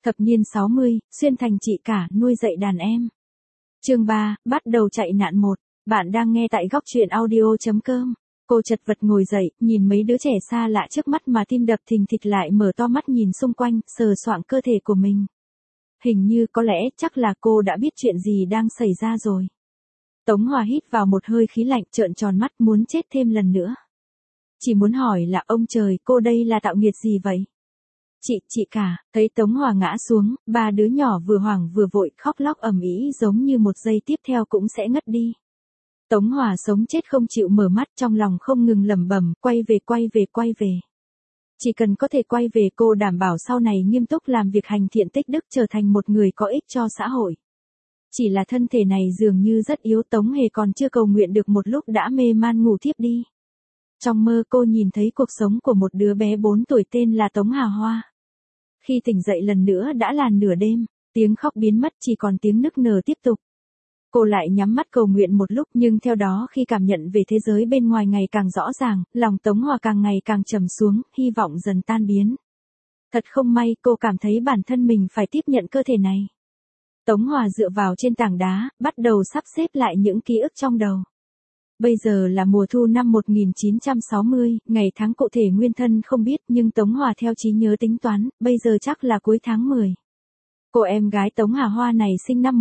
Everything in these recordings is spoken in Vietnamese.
Thập niên 60, xuyên thành chị cả, nuôi dạy đàn em. Chương 3, bắt đầu chạy nạn 1. Bạn đang nghe tại góc truyện audio.com. Cô chật vật ngồi dậy, nhìn mấy đứa trẻ xa lạ trước mắt mà tim đập thình thịch, lại mở to mắt nhìn xung quanh, sờ soạng cơ thể của mình. Hình như có lẽ chắc là cô đã biết chuyện gì đang xảy ra rồi. Tống Hòa hít vào một hơi khí lạnh, trợn tròn mắt muốn chết thêm lần nữa. Chỉ muốn hỏi là ông trời, cô đây là tạo nghiệt gì vậy? Chị cả, thấy Tống Hòa ngã xuống, ba đứa nhỏ vừa hoảng vừa vội khóc lóc ầm ĩ, giống như một giây tiếp theo cũng sẽ ngất đi. Tống Hòa sống chết không chịu mở mắt, trong lòng không ngừng lẩm bẩm, quay về. Chỉ cần có thể quay về, cô đảm bảo sau này nghiêm túc làm việc hành thiện tích đức, trở thành một người có ích cho xã hội. Chỉ là thân thể này dường như rất yếu, Tống Hề còn chưa cầu nguyện được một lúc đã mê man ngủ thiếp đi. Trong mơ cô nhìn thấy cuộc sống của một đứa bé 4 tuổi tên là Tống Hà Hoa. Khi tỉnh dậy lần nữa đã là nửa đêm, tiếng khóc biến mất, chỉ còn tiếng nức nở tiếp tục. Cô lại nhắm mắt cầu nguyện một lúc, nhưng theo đó khi cảm nhận về thế giới bên ngoài ngày càng rõ ràng, lòng Tống Hòa càng ngày càng trầm xuống, hy vọng dần tan biến. Thật không may, cô cảm thấy bản thân mình phải tiếp nhận cơ thể này. Tống Hòa dựa vào trên tảng đá, bắt đầu sắp xếp lại những ký ức trong đầu. Bây giờ là mùa thu năm 1960, ngày tháng cụ thể nguyên thân không biết, nhưng Tống Hòa theo trí nhớ tính toán, bây giờ chắc là cuối tháng 10. Cô em gái Tống Hà Hoa này sinh năm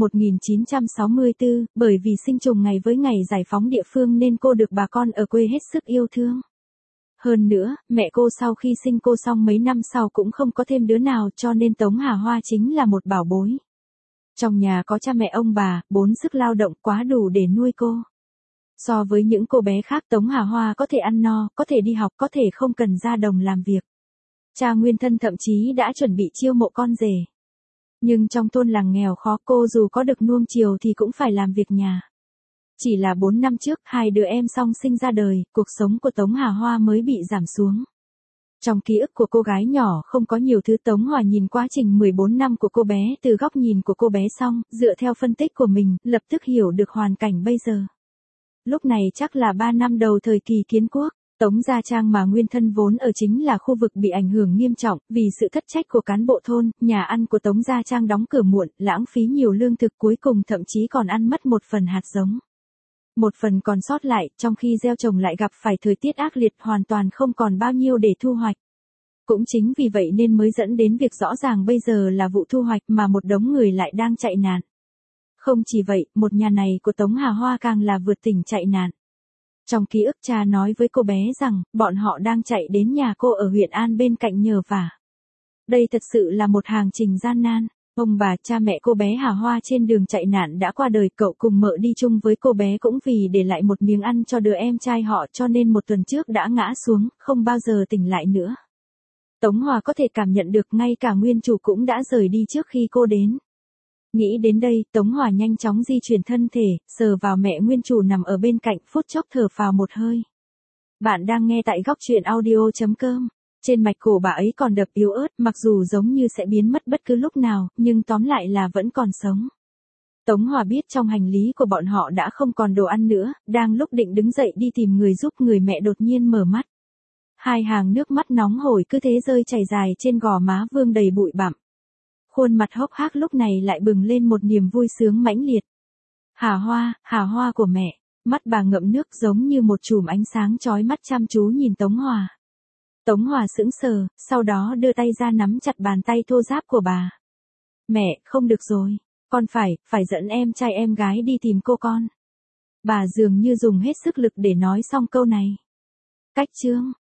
1964, bởi vì sinh trùng ngày với ngày giải phóng địa phương nên cô được bà con ở quê hết sức yêu thương. Hơn nữa, mẹ cô sau khi sinh cô xong mấy năm sau cũng không có thêm đứa nào, cho nên Tống Hà Hoa chính là một bảo bối. Trong nhà có cha mẹ ông bà, 4 sức lao động quá đủ để nuôi cô. So với những cô bé khác, Tống Hà Hoa có thể ăn no, có thể đi học, có thể không cần ra đồng làm việc. Cha nguyên thân thậm chí đã chuẩn bị chiêu mộ con rể. Nhưng trong thôn làng nghèo khó, cô dù có được nuông chiều thì cũng phải làm việc nhà. Chỉ là 4 năm trước, 2 đứa em song sinh ra đời, cuộc sống của Tống Hà Hoa mới bị giảm xuống. Trong ký ức của cô gái nhỏ không có nhiều thứ. Tống Hòa nhìn quá trình 14 năm của cô bé từ góc nhìn của cô bé xong, dựa theo phân tích của mình, lập tức hiểu được hoàn cảnh bây giờ. Lúc này chắc là 3 năm đầu thời kỳ kiến quốc. Tống Gia Trang mà nguyên thân vốn ở chính là khu vực bị ảnh hưởng nghiêm trọng, vì sự thất trách của cán bộ thôn, nhà ăn của Tống Gia Trang đóng cửa muộn, lãng phí nhiều lương thực, cuối cùng thậm chí còn ăn mất một phần hạt giống. Một phần còn sót lại, trong khi gieo trồng lại gặp phải thời tiết ác liệt, hoàn toàn không còn bao nhiêu để thu hoạch. Cũng chính vì vậy nên mới dẫn đến việc rõ ràng bây giờ là vụ thu hoạch mà một đống người lại đang chạy nạn. Không chỉ vậy, một nhà này của Tống Hà Hoa càng là vượt tỉnh chạy nạn. Trong ký ức, cha nói với cô bé rằng, bọn họ đang chạy đến nhà cô ở huyện An bên cạnh nhờ vả. Đây thật sự là một hành trình gian nan. Ông bà, cha mẹ cô bé Hà Hoa trên đường chạy nạn đã qua đời, cậu cùng mợ đi chung với cô bé cũng vì để lại một miếng ăn cho đứa em trai họ, cho nên một tuần trước đã ngã xuống, không bao giờ tỉnh lại nữa. Tống Hòa có thể cảm nhận được ngay cả nguyên chủ cũng đã rời đi trước khi cô đến. Nghĩ đến đây, Tống Hòa nhanh chóng di chuyển thân thể, sờ vào mẹ nguyên chủ nằm ở bên cạnh, phút chốc thở phào một hơi. Bạn đang nghe tại góc truyện audio.com. Trên mạch cổ bà ấy còn đập yếu ớt, mặc dù giống như sẽ biến mất bất cứ lúc nào, nhưng tóm lại là vẫn còn sống. Tống Hòa biết trong hành lý của bọn họ đã không còn đồ ăn nữa, đang lúc định đứng dậy đi tìm người giúp, người mẹ đột nhiên mở mắt. 2 hàng nước mắt nóng hổi cứ thế rơi chảy dài trên gò má vương đầy bụi bặm. Khuôn mặt hốc hác lúc này lại bừng lên một niềm vui sướng mãnh liệt. Hà Hoa của mẹ, mắt bà ngậm nước giống như một chùm ánh sáng chói mắt chăm chú nhìn Tống Hòa. Tống Hòa sững sờ, sau đó đưa tay ra nắm chặt bàn tay thô ráp của bà. Mẹ, không được rồi, con phải dẫn em trai em gái đi tìm cô con. Bà dường như dùng hết sức lực để nói xong câu này. Cách chương.